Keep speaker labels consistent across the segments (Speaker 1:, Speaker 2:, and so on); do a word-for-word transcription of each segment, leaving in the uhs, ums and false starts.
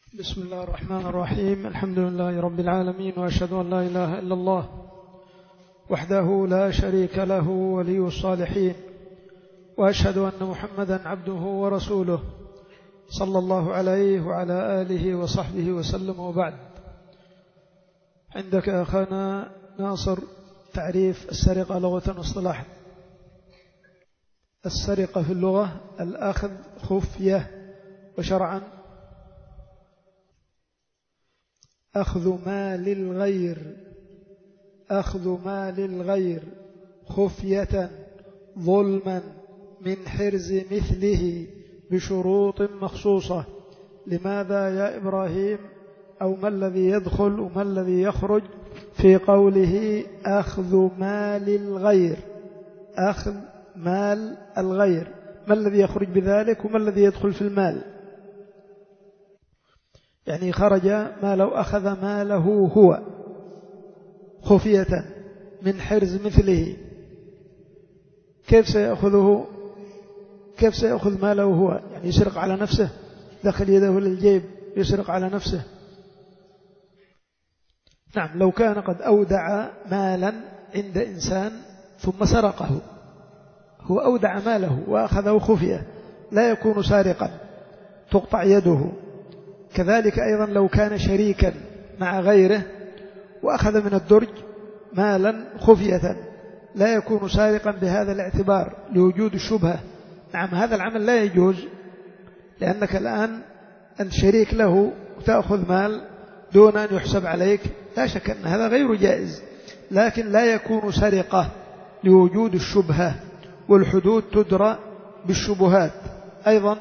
Speaker 1: بسم الله الرحمن الرحيم. الحمد لله رب العالمين، وأشهد أن لا إله إلا الله وحده لا شريك له ولي الصالحين، وأشهد أن محمدا عبده ورسوله صلى الله عليه وعلى آله وصحبه وسلم. وبعد، عندك أخانا ناصر تعريف السرقة لغة واصطلاحا. السرقة في اللغة الأخذ خفية، وشرعا أخذ مال الغير أخذ مال الغير خفية ظلما من حرز مثله بشروط مخصوصة. لماذا يا إبراهيم؟ أو ما الذي يدخل وما الذي يخرج في قوله أخذ مال الغير؟ أخذ مال الغير، ما الذي يخرج بذلك وما الذي يدخل في المال؟ يعني خرج ما لو أخذ ماله هو خفية من حرز مثله، كيف سيأخذه؟ كيف سيأخذ ماله هو؟ يعني يسرق على نفسه، دخل يده للجيب يسرق على نفسه. نعم، لو كان قد أودع مالا عند إنسان ثم سرقه، هو أودع ماله وأخذه خفية، لا يكون سارقا، تقطع يده. كذلك أيضا لو كان شريكا مع غيره وأخذ من الدرج مالا خفية، لا يكون سارقا بهذا الاعتبار لوجود الشبهة. نعم، هذا العمل لا يجوز، لأنك الآن أنت شريك له وتأخذ مال دون أن يحسب عليك، لا شك أن هذا غير جائز، لكن لا يكون سرقة لوجود الشبهة، والحدود تدرى بالشبهات. أيضا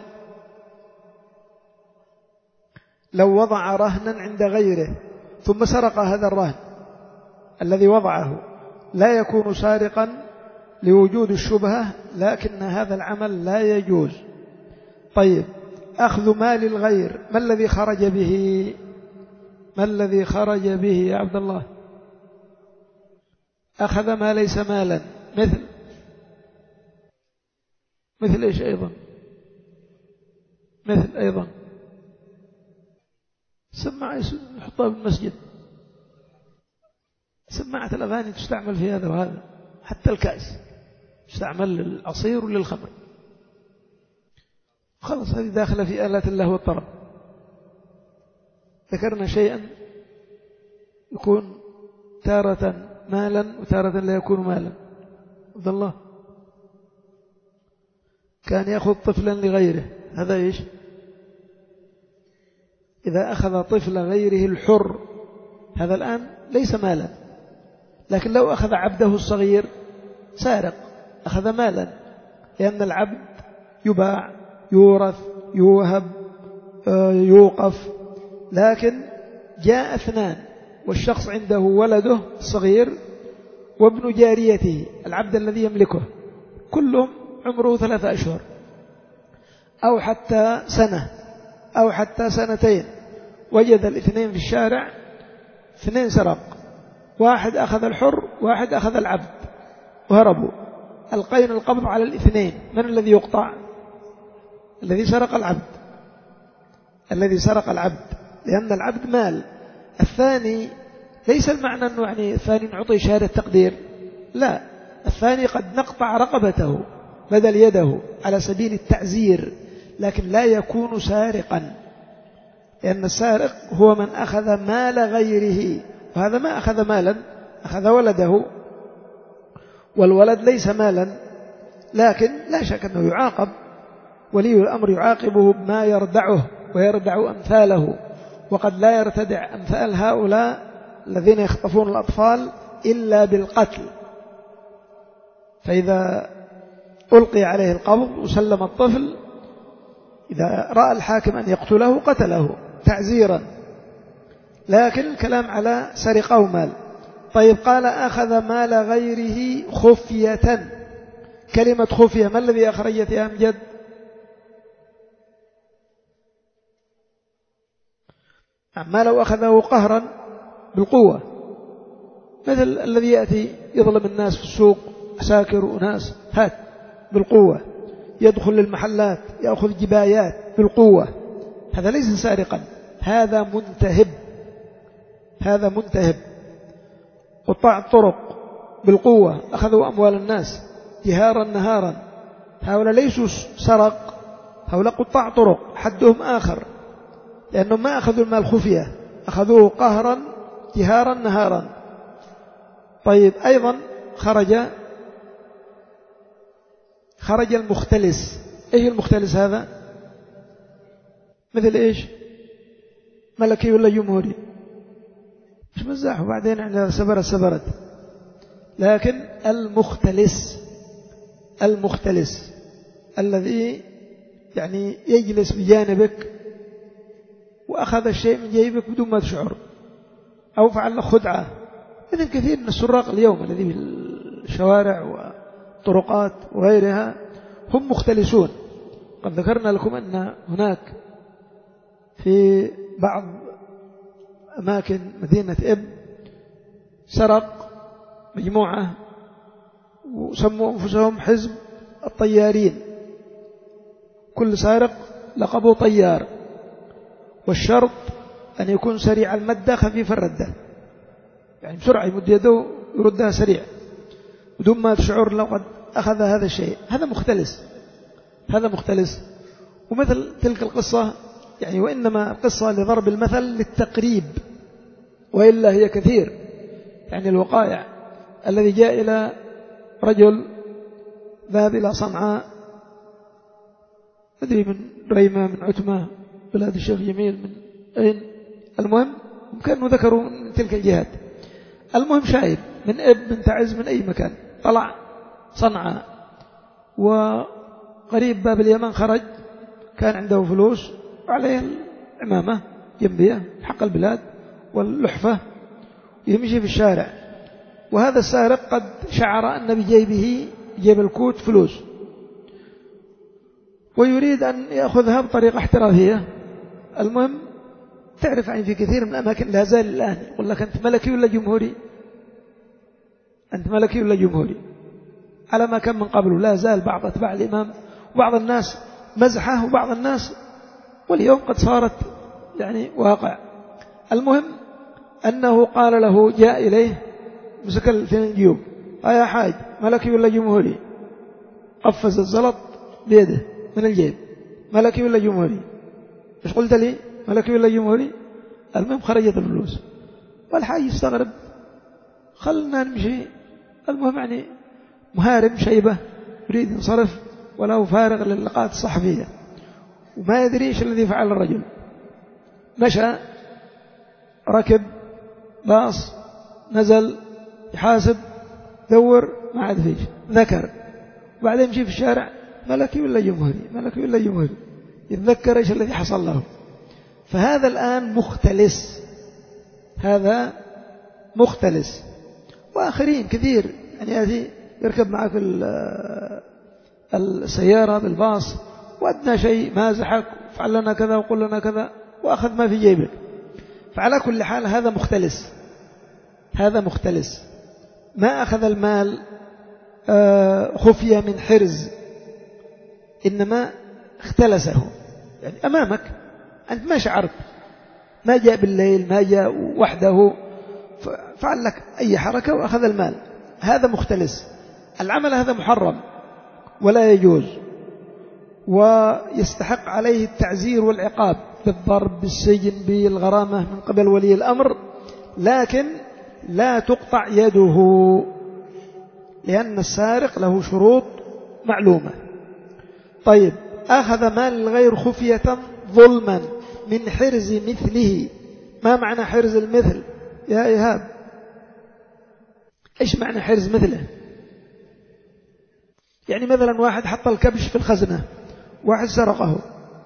Speaker 1: لو وضع رهنا عند غيره ثم سرق هذا الرهن الذي وضعه، لا يكون سارقا لوجود الشبهة، لكن هذا العمل لا يجوز. طيب، أخذ مال الغير، ما الذي خرج به؟ ما الذي خرج به يا عبد الله؟ أخذ ما ليس مالا، مثل مثل إيش أيضا؟ مثل أيضا سماعة يحطها بالمسجد، سماعة الأغاني تستعمل في هذا وهذا، حتى الكأس تستعمل للعصير وللخمر، خلص هذه داخلة في آلات الله والطرب. ذكرنا شيئا يكون تارة مالا وتارة لا يكون مالا. عبد الله كان يأخذ طفلا لغيره، هذا إيش؟ إذا أخذ طفل غيره الحر، هذا الآن ليس مالا، لكن لو أخذ عبده الصغير سارق، أخذ مالا، لأن العبد يباع، يورث، يوهب، يوقف. لكن جاء اثنان والشخص عنده ولده الصغير وابن جاريته، العبد الذي يملكه، كلهم عمره ثلاثة أشهر أو حتى سنة أو حتى سنتين. وجد الاثنين في الشارع، اثنين سرق، واحد أخذ الحر واحد أخذ العبد وهربوا. ألقينا القبض على الاثنين، من الذي يقطع؟ الذي سرق العبد، الذي سرق العبد، لأن العبد مال. الثاني ليس المعنى أنه يعني الثاني نعطي شهادة تقدير، لا، الثاني قد نقطع رقبته بدل يده على سبيل التعزير، لكن لا يكون سارقا، لأن السارق هو من أخذ مال غيره، وهذا ما أخذ مالا، أخذ ولده، والولد ليس مالا، لكن لا شك أنه يعاقب، ولي الأمر يعاقبه بما يردعه ويردع أمثاله، وقد لا يرتدع أمثال هؤلاء الذين يخطفون الأطفال إلا بالقتل. فإذا ألقي عليه القبض وسلم الطفل، إذا رأى الحاكم أن يقتله قتله تعزيرا، لكن الكلام على سرقة ومال. طيب، قال أخذ مال غيره خفية، كلمة خفية ما الذي أخرجت يا أمجد؟ ما لو أخذه قهرا بالقوة، مثل الذي يأتي يظلم الناس في السوق، عساكر وناس، هات بالقوة، يدخل للمحلات يأخذ جبايات بالقوة، هذا ليس سارقا، هذا منتهب، هذا منتهب. قطاع الطرق بالقوة أخذوا أموال الناس جهارا نهارا، هؤلاء ليسوا سرق، هؤلاء قطاع طرق حدهم آخر، لأنهم ما أخذوا المال خفية، أخذوه قهرا جهارا نهارا. طيب أيضا خرج خرج المختلس. إيش المختلس هذا؟ مثل إيش؟ ملكي ولا جمهوري؟ مش مزاح وبعدين يعني سبرت سبرت. لكن المختلس، المختلس الذي يعني يجلس بجانبك وأخذ الشيء من جيبك بدون ما تشعر، أو فعل خدعة. إذن كثير من السراق اليوم الذي في الشوارع والطرقات وغيرها هم مختلسون. قد ذكرنا لكم أن هناك في بعض أماكن مدينة إب سرق مجموعة وسموا أنفسهم حزب الطيارين، كل سارق لقبه طيار، والشرط أن يكون سريع المدة خفيف الردة، يعني بسرعة يمد يده يردها سريع بدون ما تشعر لو قد أخذ هذا الشيء. هذا مختلس، هذا مختلس. ومثل تلك القصة يعني، وإنما قصة لضرب المثل للتقريب، وإلا هي كثير. يعني الوقائع الذي جاء إلى رجل ذهب إلى صنعاء، أدري من ريمة من عتمة بلاد الشيخ جميل من أين، المهم كانوا ذكروا من تلك الجهات. المهم شايب من إب من تعز من أي مكان، طلع صنعاء وقريب باب اليمن، خرج كان عنده فلوس وعليه العمامة جنبيه حق البلاد واللحفة، يمشي في الشارع، وهذا السارق قد شعر أن بجيبه جيب الكوت فلوس، ويريد أن يأخذها بطريقة احترافية. المهم تعرف عن في كثير من الأماكن لا زال الآن يقول لك أنت ملكي ولا جمهوري، أنت ملكي ولا جمهوري، على ما كان من قبل. لا زال بعض أتباع الإمام وبعض الناس مزحه، وبعض الناس واليوم قد صارت يعني واقع. المهم أنه قال له، جاء إليه مسك الفنجيوب، يا حاج ملكي ولا جمهوري؟ قفز الزلط بيده من الجيب، ملكي ولا جمهوري؟ إيش قلت لي؟ ملكي ولا جمهوري؟ المهم خرجت الفلوس، والحاج يستغرب، خلنا نمشي. المهم يعني مهارم شيبة يريد ينصرف وله فارغ للقاءات الصحفية، وما يدري ايش الذي فعل الرجل. مشى، ركب باص، نزل يحاسب، دور، ما عاد فيش، ذكر، وبعدين يمشي في الشارع، ملكي ولا جمهوري؟ ملكي ولا جمهوري؟ يتذكر ايش الذي حصل له. فهذا الآن مختلس، هذا مختلس. وآخرين كثير يعني يأتي يركب معك السيارة بالباص، وأدنى شيء مازحك، فعل لنا كذا وقل لنا كذا، وأخذ ما في جيبك. فعلى كل حال هذا مختلس، هذا مختلس، ما أخذ المال خفية من حرز، إنما اختلسه يعني أمامك، أنت ما شعرت، ما جاء بالليل، ما جاء وحده، فعل لك أي حركة وأخذ المال. هذا مختلس. العمل هذا محرم ولا يجوز، ويستحق عليه التعزير والعقاب بالضرب، بالسجن، بالغرامة من قبل ولي الأمر، لكن لا تقطع يده، لأن السارق له شروط معلومة. طيب، أخذ مال الغير خفية ظلما من حرز مثله. ما معنى حرز المثل يا إيهاب؟ إيش معنى حرز مثله؟ يعني مثلا واحد حط الكبش في الخزنة، واحد سرقه،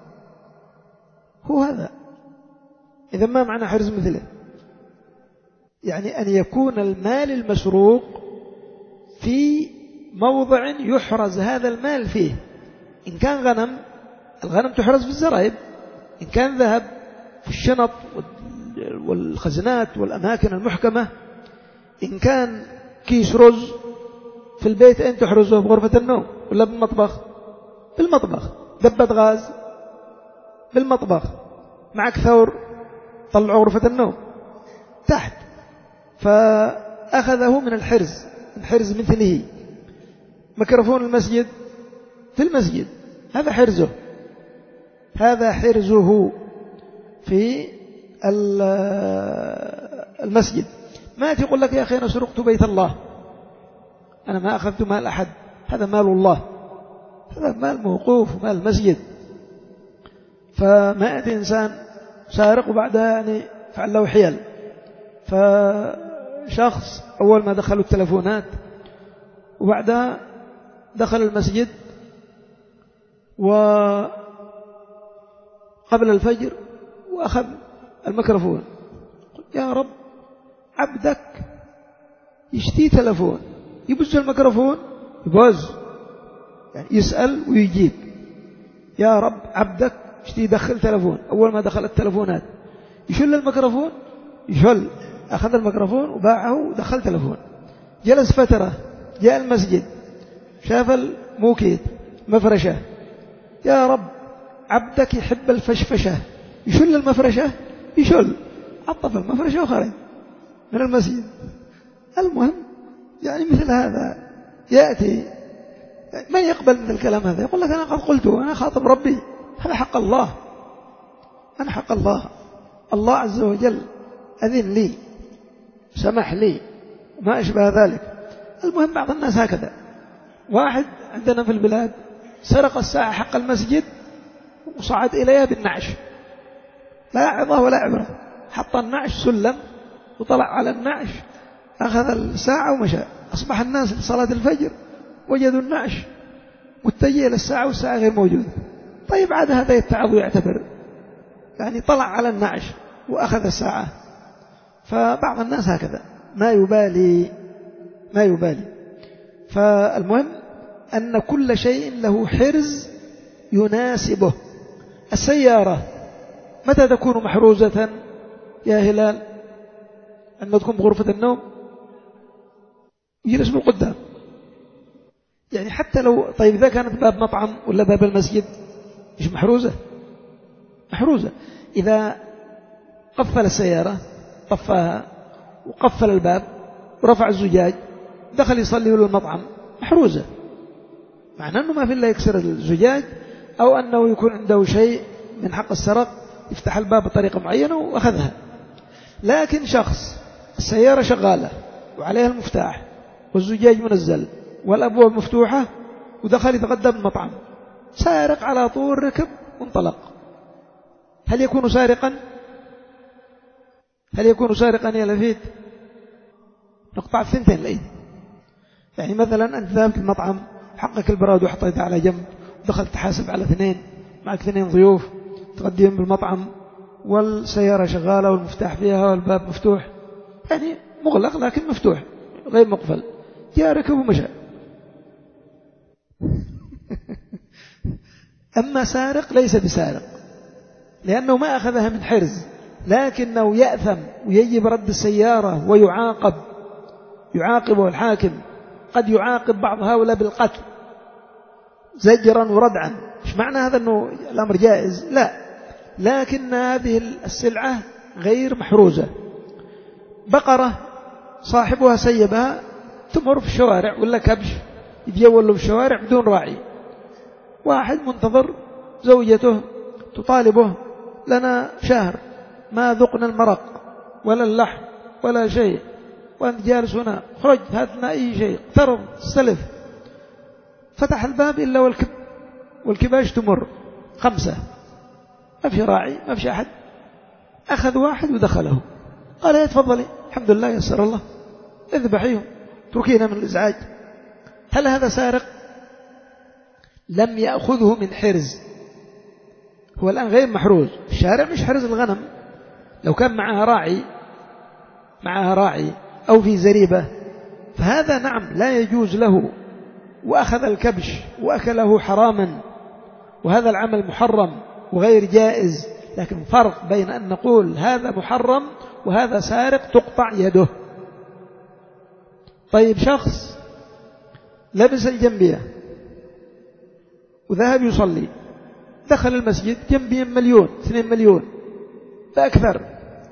Speaker 1: هو هذا. إذا ما معنى حرز مثله؟ يعني أن يكون المال المسروق في موضع يحرز هذا المال فيه. إن كان غنم، الغنم تحرز في الزرائب. إن كان ذهب، في الشنط والخزنات والأماكن المحكمة. إن كان كيس رز في البيت، أين تحرزه؟ بغرفة النوم ولا بالمطبخ؟ بالمطبخ. دبة غاز بالمطبخ. معك ثور طلعوا غرفة النوم تحت، فأخذه من الحرز، من حرز مثله. ميكروفون المسجد في المسجد، هذا حرزه، هذا حرزه في المسجد. ما تقول لك يا أخي أنا سرقت بيت الله، أنا ما أخذت مال أحد، هذا مال الله، هذا مال موقوف ومال المسجد. فما يأتي إنسان سارق وبعدها يعني فعل له حيل. فشخص أول ما دخلوا التلفونات وبعدها دخل المسجد وقبل الفجر وأخذ الميكروفون، يا رب عبدك يشتي تلفون، يبز الميكروفون يبز، يعني يسأل ويجيب، يا رب عبدك يشتي يدخل تلفون. أول ما دخل التلفونات يشل الميكروفون، يشل، أخذ الميكروفون وباعه ودخل تلفون. جلس فترة، جاء المسجد شاف الموكيت مفرشة، يا رب عبدك يحب الفشفشة، يشل المفرشة، يشل، عطف المفرشة وخرج من المسجد. المهم يعني مثل هذا يأتي، ما يقبل من الكلام هذا، يقول لك أنا قد قلته، أنا خاطب ربي، هذا حق الله، أنا حق الله، الله عز وجل أذن لي، سمح لي، ما أشبه ذلك. المهم بعض الناس هكذا. واحد عندنا في البلاد سرق الساعة حق المسجد وصعد إليها بالنعش، لا عظة ولا عبرة، حط النعش سلم وطلع على النعش، أخذ الساعة ومشى. أصبح الناس لصلاة الفجر وجدوا النعش متجه للساعة والساعة غير موجودة. طيب عاد هذا يتعظ ويعتبر، يعني طلع على النعش وأخذ الساعة. فبعض الناس هكذا ما يبالي ما يبالي. فالمهم أن كل شيء له حرز يناسبه. السيارة متى تكون محروزة يا هلال؟ عندما تكون بغرفة النوم يجلس من قدام، يعني حتى لو، طيب إذا كانت باب مطعم ولا باب المسجد مش محروزة؟ محروزة. إذا قفل السيارة، طفاها وقفل الباب ورفع الزجاج، دخل يصلي ولا المطعم، محروزة، معناه أنه ما في إلا يكسر الزجاج، أو أنه يكون عنده شيء من حق السرق، يفتح الباب بطريقة معينة وأخذها. لكن شخص السيارة شغالة وعليها المفتاح والزجاج منزل والأبواب مفتوحة ودخل يتغدى بالمطعم، سارق على طول، ركب وانطلق، هل يكون سارقا؟ هل يكون سارقا يا لفيت؟ نقطع الثنتين الأيد. يعني مثلا أنت ذهبت المطعم، حقك البراد وحطيته على جنب، ودخلت تحاسب على اثنين، معك اثنين ضيوف تقدم بالمطعم والسيارة شغالة والمفتاح فيها والباب مفتوح، يعني مغلق لكن مفتوح غير مقفل، جاء ركب ومشى. أما سارق ليس بسارق، لأنه ما أخذها من حرز، لكنه يأثم ويجب رد السيارة ويعاقب، يعاقبه الحاكم، قد يعاقب بعض هؤلاء بالقتل زجرا وردعا. مش معنى هذا أنه الأمر جائز، لا، لكن هذه السلعة غير محروزة. بقرة صاحبها سيبها تمر في الشوارع، ولا كبش يتجول له في الشوارع بدون راعي، واحد منتظر زوجته تطالبه، لنا شهر ما ذقنا المرق ولا اللحم ولا شيء، وأنت جالس هنا، خرج هات لنا أي شيء، اقترب، استلف. فتح الباب إلا والكب والكباش تمر خمسة، ما في راعي، ما في أحد. أخذ واحد ودخله، قال يا تفضلي، الحمد لله يسر الله، اذبحيهم، تركينا من الإزعاج. هل هذا سارق؟ لم يأخذه من حرز، هو الآن غير محروز. الشارع مش حرز الغنم، لو كان معها راعي معها راعي أو في زريبة فهذا نعم لا يجوز له، وأخذ الكبش وأكله حراما، وهذا العمل محرم وغير جائز. لكن فرق بين أن نقول هذا محرم وهذا سارق تقطع يده. طيب شخص لبس الجنبية وذهب يصلي، دخل المسجد، جنبيا مليون، اثنين مليون فأكثر،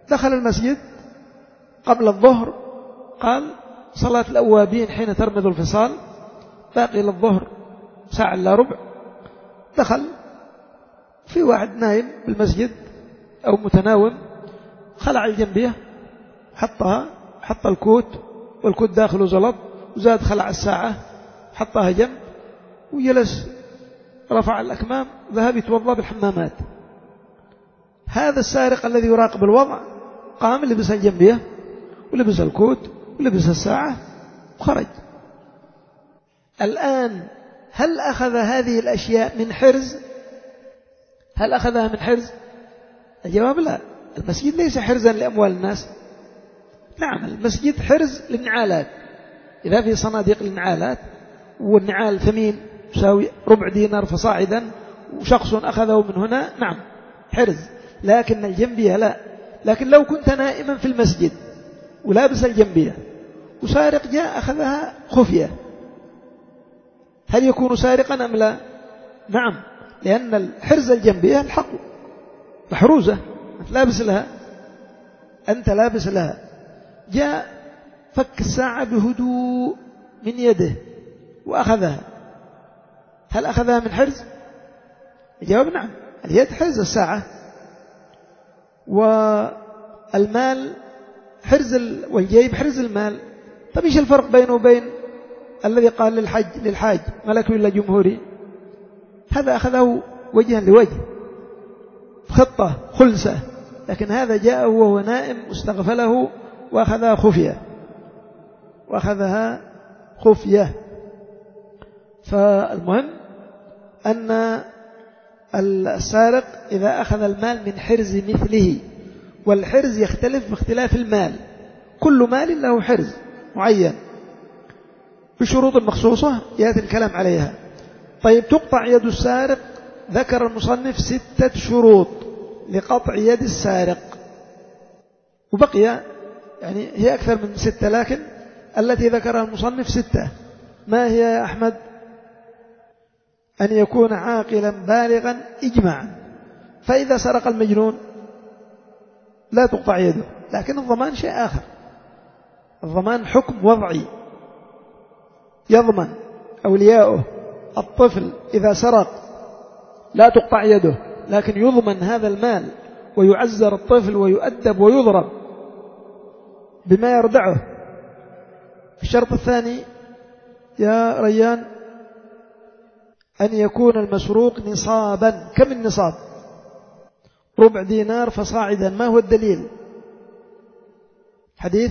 Speaker 1: دخل المسجد قبل الظهر، قال صلاة الأوابين حين ترمض الفصال، باقي للظهر ساعة إلا ربع. دخل في واحد نايم بالمسجد أو متناوم، خلع الجنبية، حطها، حط الكوت والكوت داخله زلط، وزاد خلع الساعة حطها جنب، وجلس رفع الأكمام، ذهب يتوضأ بالحمامات. هذا السارق الذي يراقب الوضع قام لبس الجنبية ولبس الكوت ولبس الساعة وخرج. الآن هل أخذ هذه الأشياء من حرز؟ هل أخذها من حرز؟ الجواب لا. المسجد ليس حرزا لأموال الناس. نعم، المسجد حرز للنعالات، إذا في صناديق للنعالات والنعال ثمين يساوي ربع دينار فصاعدا وشخص أخذه من هنا، نعم حرز. لكن الجنبية لا. لكن لو كنت نائما في المسجد ولابس الجنبية وسارق جاء أخذها خفية، هل يكون سارقا أم لا؟ نعم، لأن الحرز الجنبية الحق محروزة، أنت لابس لها، أنت لابس لها. جاء فك الساعة بهدوء من يده وأخذها، هل أخذها من حرز؟ الجواب نعم، اليد حرز الساعة، والمال حرز ال... والجيب حرز المال. طب إيش الفرق بينه وبين الذي قال للحج للحاج ملك ولا جمهوري؟ هذا أخذه وجها لوجه، خطة خلسة، لكن هذا جاء وهو نائم واستغفله وأخذها خفية، وأخذها خفية. فالمهم أن السارق إذا أخذ المال من حرز مثله، والحرز يختلف باختلاف المال، كل مال له حرز معين بشروط مخصوصة يأتي الكلام عليها. طيب، تقطع يد السارق، ذكر المصنف ستة شروط لقطع يد السارق، وبقي يعني هي أكثر من ستة، لكن التي ذكرها المصنف ستة. ما هي يا أحمد؟ أن يكون عاقلا بالغا إجماعا، فإذا سرق المجنون لا تقطع يده، لكن الضمان شيء آخر. الضمان حكم وضعي، يضمن أولياؤه. الطفل إذا سرق لا تقطع يده، لكن يضمن هذا المال ويعزر الطفل ويؤدب ويضرب بما يردعه. الشرط الثاني يا ريان أن يكون المسروق نصابا. كم النصاب؟ ربع دينار فصاعدا. ما هو الدليل؟ حديث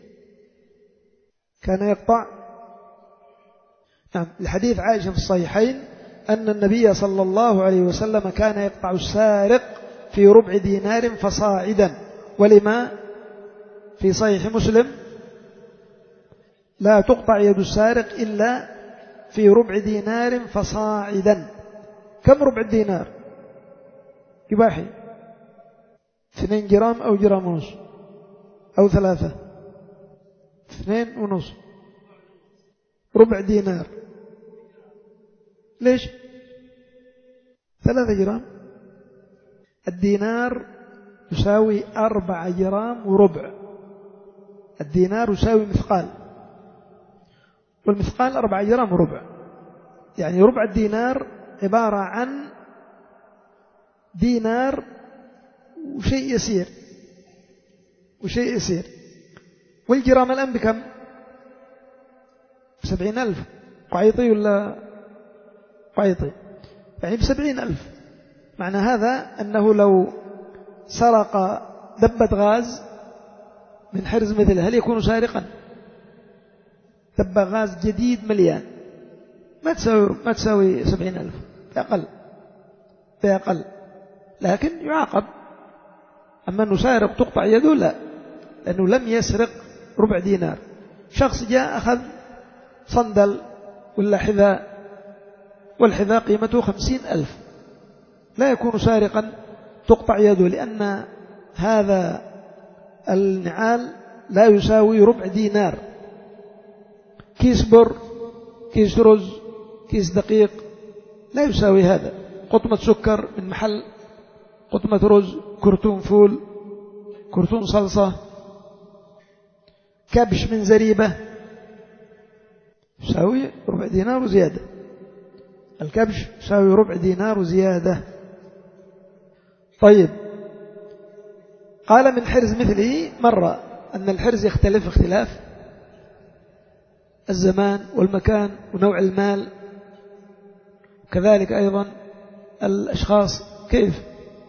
Speaker 1: كان يقطع، نعم، الحديث عائشة في الصحيحين أن النبي صلى الله عليه وسلم كان يقطع السارق في ربع دينار فصاعدا. ولما في صحيح مسلم لا تقطع يد السارق إلا في ربع دينار فصاعدا. كم ربع الدينار؟ كباحي اثنين جرام أو جرام ونص أو ثلاثة، اثنين ونص ربع دينار. ليش ثلاثة جرام؟ الدينار يساوي أربعة جرام وربع. الدينار يساوي مثقال، والمثقال أربعة جرام وربع، يعني ربع الدينار عبارة عن دينار وشيء يسير وشيء يسير. والجرام الآن بكم؟ بسبعين ألف. قعيطي ولا قعيطي؟ يعني بسبعين ألف. معنى هذا أنه لو سرق دبة غاز من حرز مثله هل يكون سارقا؟ دبة غاز جديد مليان ما تساوي ما تساوي سبعين ألف، بأقل بأقل، لكن يعاقب. أما أنه سارق تقطع يده لا، لأنه لم يسرق ربع دينار. شخص جاء أخذ صندل ولا حذاء، والحذاء قيمته خمسين ألف، لا يكون سارقا تقطع يده، لأن هذا النعال لا يساوي ربع دينار. كيس بر، كيس رز، كيس دقيق لا يساوي هذا. قطمة سكر من محل، قطمة رز، كرتون فول، كرتون صلصة، كبش من زريبة يساوي ربع دينار وزيادة. الكبش يساوي ربع دينار وزيادة. طيب، قال من حرز مثله مرة أن الحرز يختلف اختلاف الزمان والمكان ونوع المال، وكذلك أيضا الأشخاص كيف.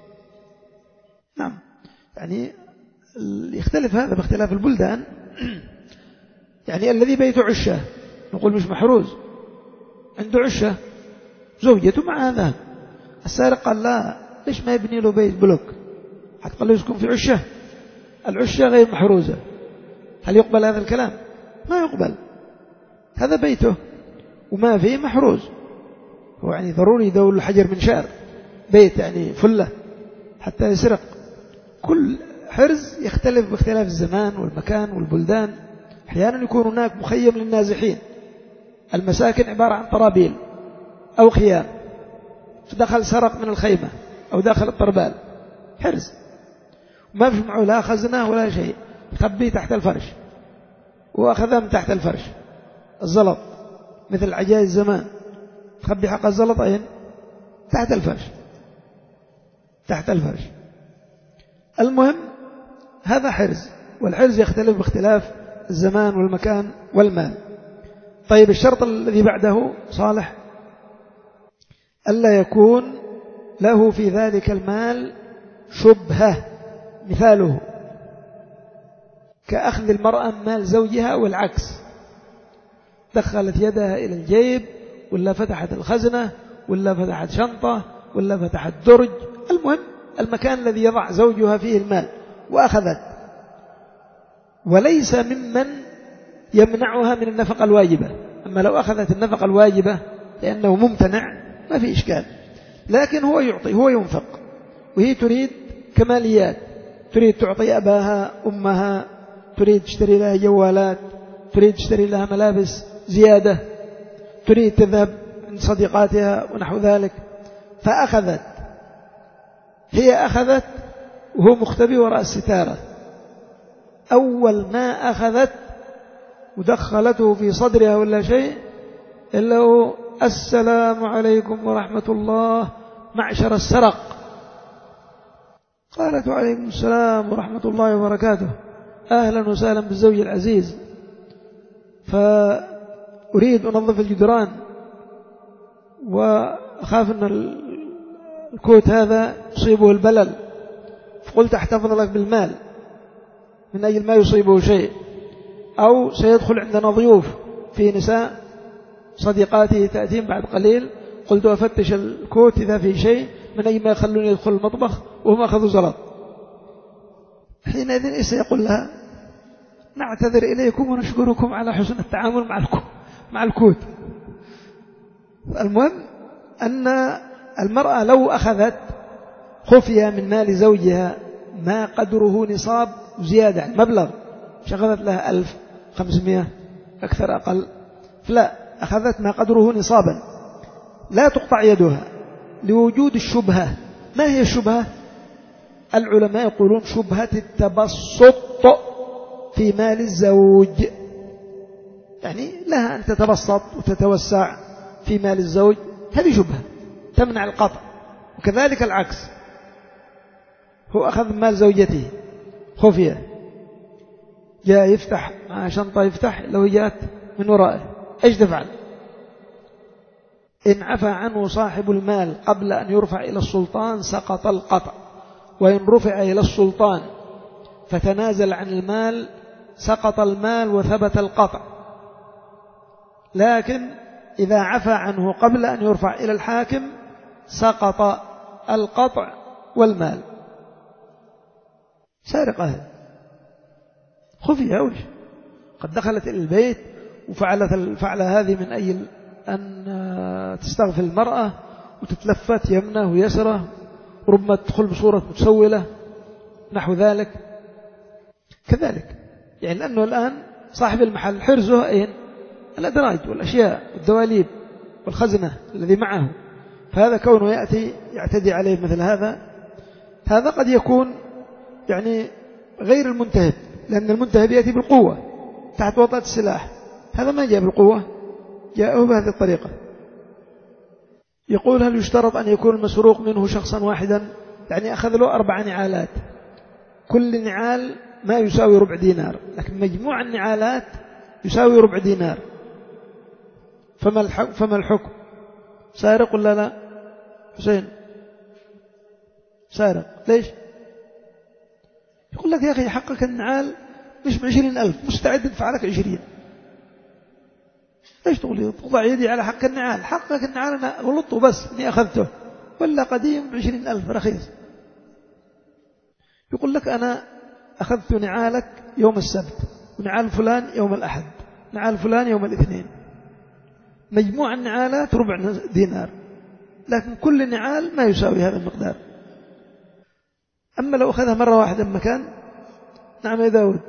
Speaker 1: نعم، يعني يختلف هذا باختلاف البلدان. يعني الذي بيته عشة نقول مش محروز، عنده عشة زوجته معها ذهب. السارق قال لا، ليش ما يبني له بيت بلوك حتى قال له يسكن في عشة؟ العشة غير محروزة. هل يقبل هذا الكلام؟ ما يقبل. هذا بيته وما فيه محروز، هو يعني ضروري يدور الحجر من شعر بيت يعني فلة حتى يسرق. كل حرز يختلف باختلاف الزمان والمكان والبلدان. أحيانا يكون هناك مخيم للنازحين، المساكن عبارة عن طرابيل أو خيام، فدخل سرق من الخيمة أو داخل الطربال، حرز وما في معه لا خزنة ولا شيء، يخبيه تحت الفرش وأخذها من تحت الفرش. الزلط مثل عجائز الزمان، تخبي حق الزلط أين؟ تحت الفرش، تحت الفرش. المهم هذا حرز، والحرز يختلف باختلاف الزمان والمكان والمال. طيب، الشرط الذي بعده صالح ألا يكون له في ذلك المال شبهة. مثاله كأخذ المرأة مال زوجها والعكس، دخلت يدها إلى الجيب ولا فتحت الخزنة ولا فتحت شنطة ولا فتحت درج، المهم المكان الذي يضع زوجها فيه المال وأخذت، وليس ممن يمنعها من النفقة الواجبة. أما لو أخذت النفقة الواجبة لأنه ممتنع ما في إشكال، لكن هو يعطي، هو ينفق، وهي تريد كماليات، تريد تعطي أباها أمها، تريد تشتري لها جوالات، تريد تشتري لها ملابس زيادة، تريد تذهب عند صديقاتها ونحو ذلك، فأخذت. هي أخذت وهو مختبي وراء الستارة. أول ما أخذت ودخلته في صدرها ولا شيء إلا هو السلام عليكم ورحمة الله معشر السرق. قالت وعليكم السلام ورحمة الله وبركاته، أهلا وسهلا بالزوج العزيز، فأريد أنظف الجدران وأخاف أن الكوت هذا يصيبه البلل، فقلت أحتفظ لك بالمال من أجل ما يصيبه شيء، أو سيدخل عندنا ضيوف في نساء صديقاتي تأتين بعد قليل، قلت أفتش الكوت إذا في شيء من أجل ما يخلوني يدخل المطبخ وهم أخذوا زلط. حينئذ إيش يقول لها؟ نعتذر إليكم ونشكركم على حسن التعامل مع الكوت. المهم أن المرأة لو أخذت خفية من مال زوجها ما قدره نصاب زيادة عن مبلغ، شغلت لها ألف خمسمائة أكثر أقل، فلا، أخذت ما قدره نصابا لا تقطع يدها لوجود الشبهة. ما هي الشبهة؟ العلماء يقولون شبهة التبسط في مال الزوج، يعني لها أن تتبسط وتتوسع في مال الزوج، هذه شبهة تمنع القطع. وكذلك العكس، هو أخذ مال زوجته خفية، جاء يفتح مع شنطة يفتح، لو جاءت من ورائه إيش تفعل؟ إن عفى عنه صاحب المال قبل أن يرفع إلى السلطان سقط القطع، وإن رفع إلى السلطان فتنازل عن المال سقط المال وثبت القطع. لكن إذا عفى عنه قبل أن يرفع إلى الحاكم سقط القطع والمال. سارقة خفية وش قد دخلت إلى البيت وفعلت الفعلة هذه من أجل أن تستغفل المرأة وتتلفت يمنه ويسره، ربما تدخل بصورة متسولة نحو ذلك. كذلك يعني لأنه الآن صاحب المحل حرزه أين؟ الأدراج والأشياء والدواليب والخزنة الذي معه، فهذا كونه يأتي يعتدي عليه مثل هذا، هذا قد يكون يعني غير المنتهب، لأن المنتهب يأتي بالقوة تحت وطأة السلاح، هذا ما جاء بالقوة، جاءه بهذه الطريقة. يقول: هل يشترط أن يكون المسروق منه شخصا واحدا؟ يعني أخذ له أربع نعالات، كل نعال ما يساوي ربع دينار، لكن مجموع النعالات يساوي ربع دينار، فما فما الحكم؟ سارق ولا لا؟ حسين سارق، ليش؟ يقول لك: يا أخي حقك النعال مش بعشرين ألف، مستعد ادفع لك عشرين، ليش تقول تضع يدي على حق النعال؟ حقك النعال أنا غلطته بس إني أخذته، ولا قديم بعشرين ألف رخيص. يقول لك: أنا أخذت نعالك يوم السبت، ونعال فلان يوم الأحد، نعال فلان يوم الاثنين، مجموع النعالات ربع دينار، لكن كل نعال ما يساوي هذا المقدار. أما لو أخذها مرة واحدة بمكان، نعم يا داود،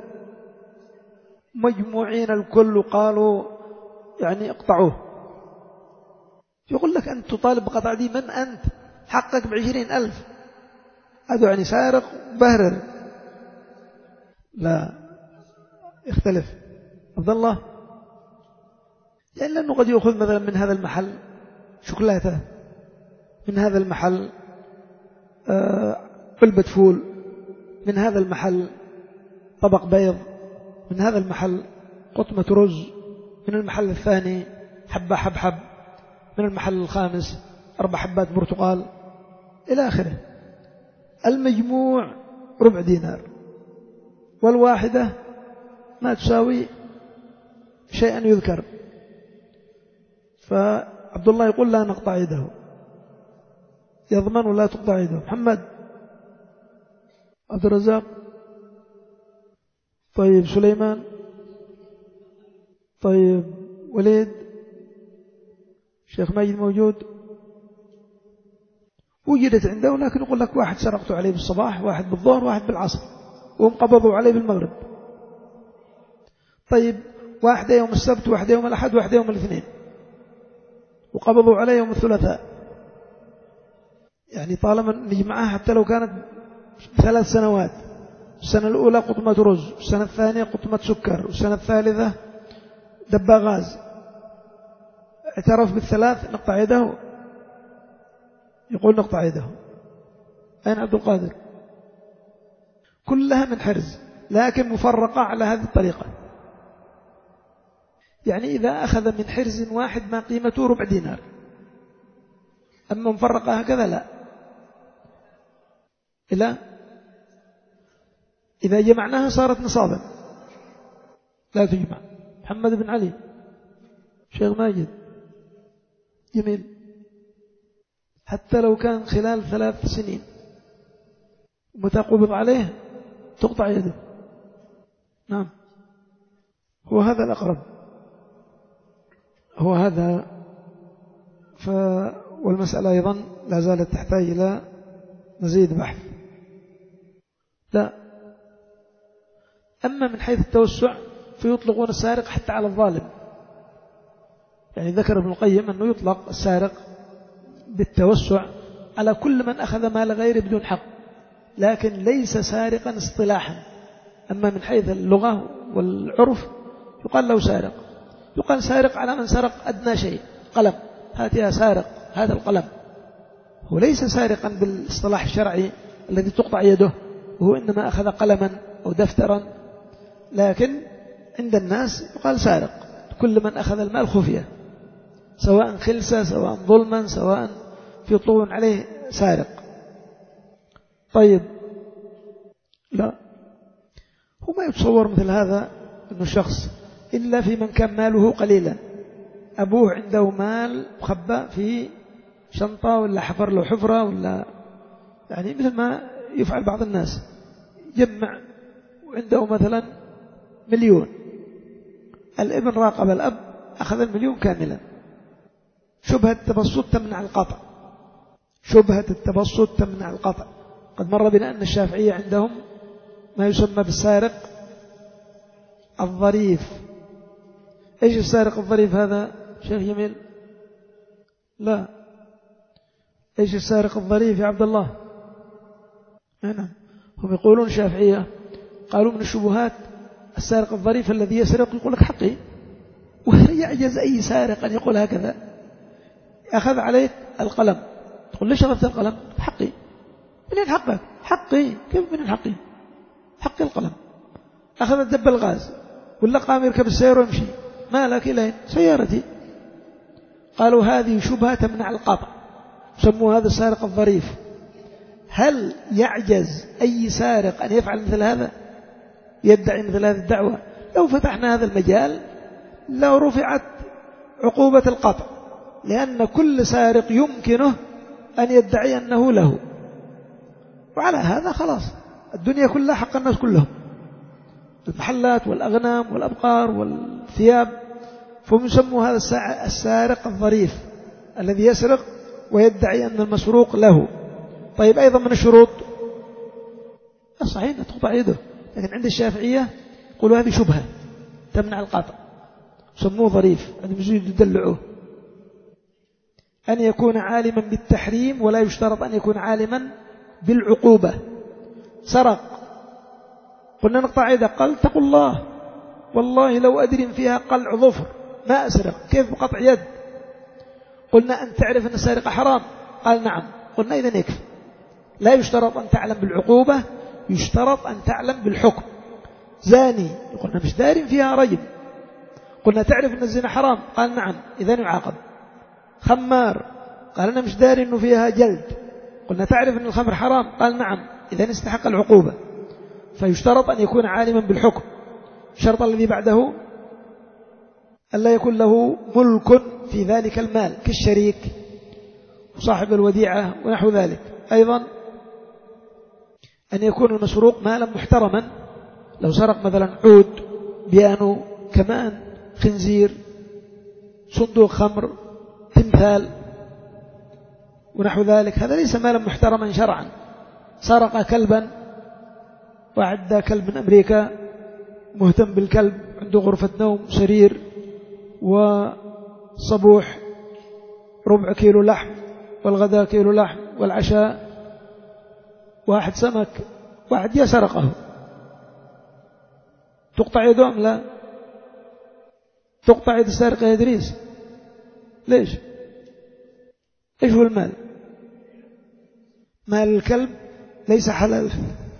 Speaker 1: مجموعين الكل قالوا يعني اقطعوه، يقول لك: أنت تطالب بقطع دي، من أنت؟ حقك بعشرين ألف، هذا يعني سارق بهرر. لا، يختلف. عبد الله، يعني لأنه قد يأخذ مثلا من هذا المحل شوكولاتة، من هذا المحل علبة فول، من هذا المحل طبق بيض، من هذا المحل قطمة رز، من المحل الثاني حبة حبحب، من المحل الخامس أربع حبات برتقال، إلى آخره. المجموع ربع دينار، والواحدة ما تساوي شيئا يذكر. فعبد الله يقول: لا نقطع يده، يضمن ولا تقطع يده. محمد، عبد الرزاق، طيب سليمان، طيب وليد، شيخ ماجد موجود؟ وجدت عنده، لكن يقول لك: واحد سرقته عليه بالصباح، واحد بالظهر، واحد بالعصر، وهم قبضوا عليه بالمغرب. طيب واحدة يوم السبت، واحدة يوم الأحد، واحدة يوم الاثنين، وقبضوا عليه يوم الثلاثاء. يعني طالما نجمعها حتى لو كانت ثلاث سنوات، السنة الأولى قطمة رز، السنة الثانية قطمة سكر، والسنة الثالثة دبا غاز، اعترف بالثلاث، نقطع يده؟ يقول نقطع يده. أين عبد القادر؟ كلها من حرز، لكن مفرقة على هذه الطريقة. يعني إذا أخذ من حرز واحد ما قيمته ربع دينار، أما مفرقة هكذا لا. إلا إذا جمعناها صارت نصابا، لا تجمع. محمد بن علي، شيخ ماجد، جميل، حتى لو كان خلال ثلاث سنين متى قبض عليه تقطع يده. نعم، هو هذا الأقرب، هو هذا. ف والمسألة أيضا لا زالت تحتاج إلى مزيد بحث. لا، أما من حيث التوسع فيطلقون السارق حتى على الظالم. يعني ذكر ابن القيم أنه يطلق السارق بالتوسع على كل من أخذ مال غيره بدون حق، لكن ليس سارقا اصطلاحا. أما من حيث اللغة والعرف يقال له سارق. يقال سارق على من سرق أدنى شيء، قلم، هات يا سارق هذا القلم. هو ليس سارقا بالاصطلاح الشرعي الذي تقطع يده، وهو إنما أخذ قلما أو دفترا، لكن عند الناس يقال سارق كل من أخذ المال خفية، سواء خلسة، سواء ظلما، سواء في طلوع عليه، سارق. طيب، لا، هو ما يتصور مثل هذا أنه شخص إلا في من كان ماله قليلا، أبوه عنده مال مخبأ في شنطة، ولا حفر له حفرة، ولا يعني مثل ما يفعل بعض الناس، جمع وعنده مثلا مليون، الابن راقب الأب أخذ المليون كاملا. شبهة التبسط تمنع القطع، شبهة التبسط تمنع القطع. قد مر بنا أن الشافعية عندهم ما يسمى بالسارق الظريف. إيش السارق الظريف هذا شيخ جميل؟ لا، إيش السارق الظريف يا عبد الله؟ هنا هم يقولون الشافعية قالوا من الشبهات السارق الظريف الذي يسرق يقول لك حقي، وهل يعجز أي سارق أن يقول هكذا؟ أخذ عليك القلم، تقول ليش أخذت القلم؟ حقي. منين حقك؟ حقي. كيف منين حقي؟ حقي القلم. أخذ الدب الغاز ولا قام يركب السيارة ويمشي، ما لك إلين سيارتي. قالوا هذه شبهة تمنع القطع، سموا هذا السارق الظريف. هل يعجز أي سارق أن يفعل مثل هذا، يدعي مثل هذه الدعوة؟ لو فتحنا هذا المجال لو رفعت عقوبة القطع، لأن كل سارق يمكنه أن يدعي أنه له، وعلى هذا خلاص الدنيا كلها حق الناس كلهم، المحلات والأغنام والأبقار والثياب. فهم يسموا هذا السارق الظريف الذي يسرق ويدعي أن المسروق له. طيب أيضا من الشروط الصحيح أن تقطع يده، لكن عند الشافعية يقولوا هذه شبهة تمنع القطع، سموه ظريف، عندهم يزيد يدلعوه. أن يكون عالما بالتحريم ولا يشترط أن يكون عالما بالعقوبة. سرق، قلنا نقطع يده، قال اتقوا الله والله لو أدري فيها قلع ظفر ما أسرق، كيف بقطع يد؟ قلنا أن تعرف أن السرقة حرام، قال نعم، قلنا إذن يكفي. لا يشترط أن تعلم بالعقوبة، يشترط أن تعلم بالحكم. زاني، قلنا مش دار فيها رجم، قلنا تعرف أن الزنا حرام، قال نعم، إذن يعاقب. خمار، قال أنا مش داري أنه فيها جلد، قلنا تعرف أن الخمر حرام، قال نعم، إذن استحق العقوبة. فيشترط أن يكون عالما بالحكم. الشرط الذي بعده ألا يكون له ملك في ذلك المال كالشريك وصاحب الوديعة ونحو ذلك. أيضا أن يكون المسروق مالا محترما، لو سرق مثلا عود، بيانو، كمان، خنزير، صندوق خمر، تمثال ونحو ذلك، هذا ليس مالا محترما شرعا. سرق كلبا، وعد كلب من أمريكا مهتم بالكلب، عنده غرفة نوم، سرير وصبوح، ربع كيلو لحم، والغداء كيلو لحم، والعشاء واحد سمك، واحد يسرقه، تقطع يده أم لا؟ تقطع يد السارق يا إدريس؟ ليش؟ إيش هو المال؟ مال الكلب ليس حلال.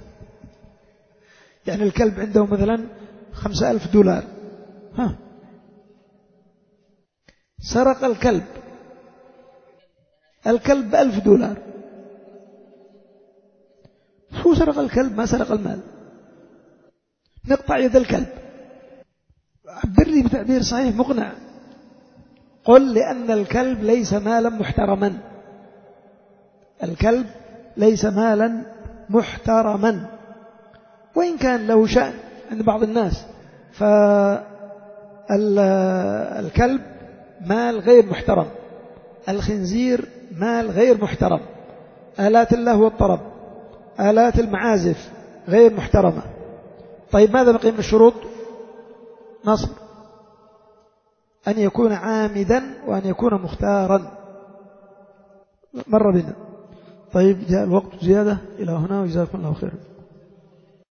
Speaker 1: يعني الكلب عنده مثلا خمسة ألف دولار، ها، سرق الكلب، الكلب بألف دولار، هو سرق الكلب ما سرق المال. نقطع يد الكلب، عبرني بتعبير صحيح مقنع، قل لأن الكلب ليس مالا محترما، الكلب ليس مالا محترما، وإن كان له شأن عند بعض الناس. فالكلب مال غير محترم، الخنزير مال غير محترم، آلات اللهو والطرب، آلات المعازف غير محترمة. طيب ماذا بقي من الشروط؟ نصب، أن يكون عامدا وأن يكون مختارا، مر بنا. طيب جاء الوقت زيادة إلى هنا، وجزاكم الله خيرا.